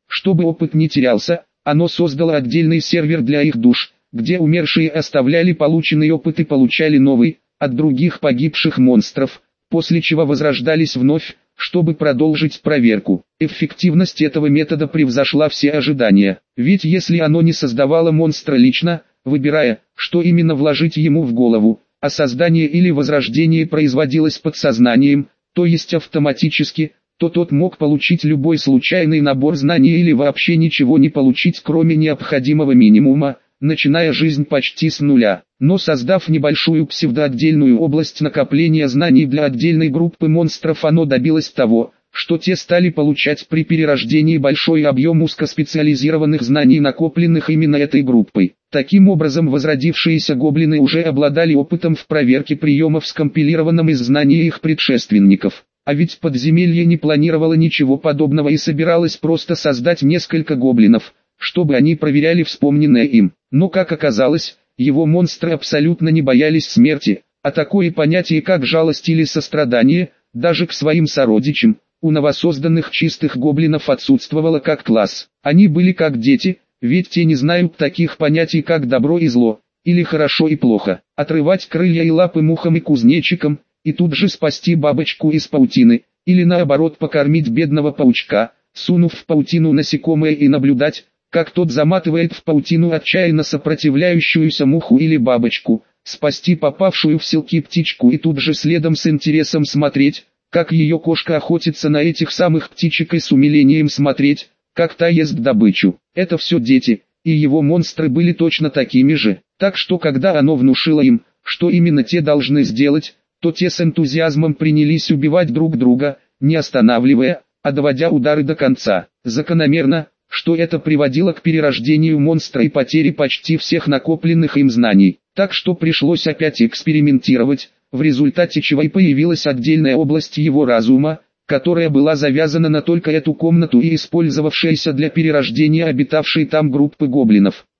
Чтобы опыт не терялся, оно создало отдельный сервер для их душ, где умершие оставляли полученный опыт и получали новый, от других погибших монстров, после чего возрождались вновь, чтобы продолжить проверку. Эффективность этого метода превзошла все ожидания, ведь если оно не создавало монстра лично, выбирая, что именно вложить ему в голову, а создание или возрождение производилось подсознанием, то есть автоматически, то тот мог получить любой случайный набор знаний или вообще ничего не получить кроме необходимого минимума, начиная жизнь почти с нуля. Но создав небольшую псевдоотдельную область накопления знаний для отдельной группы монстров, оно добилось того, что те стали получать при перерождении большой объем узкоспециализированных знаний, накопленных именно этой группой. Таким образом, возродившиеся гоблины уже обладали опытом в проверке приемов, скомпилированном из знаний их предшественников. А ведь подземелье не планировало ничего подобного и собиралось просто создать несколько гоблинов, чтобы они проверяли вспомненное им. Но, как оказалось, его монстры абсолютно не боялись смерти, а такое понятие как жалость или сострадание, даже к своим сородичам, у новосозданных чистых гоблинов отсутствовало как класс. Они были как дети, ведь те не знают таких понятий как добро и зло, или хорошо и плохо. Отрывать крылья и лапы мухам и кузнечикам, и тут же спасти бабочку из паутины, или наоборот покормить бедного паучка, сунув в паутину насекомое и наблюдать, как тот заматывает в паутину отчаянно сопротивляющуюся муху или бабочку, спасти попавшую в селки птичку и тут же следом с интересом смотреть, как ее кошка охотится на этих самых птичек, и с умилением смотреть, как та ест добычу. Это все дети, и его монстры были точно такими же. Так что когда оно внушило им, что именно те должны сделать, то те с энтузиазмом принялись убивать друг друга, не останавливая, а доводя удары до конца. Закономерно, что это приводило к перерождению монстра и потере почти всех накопленных им знаний. Так что пришлось опять экспериментировать, в результате чего и появилась отдельная область его разума, которая была завязана на только эту комнату и использовавшаяся для перерождения обитавшей там группы гоблинов.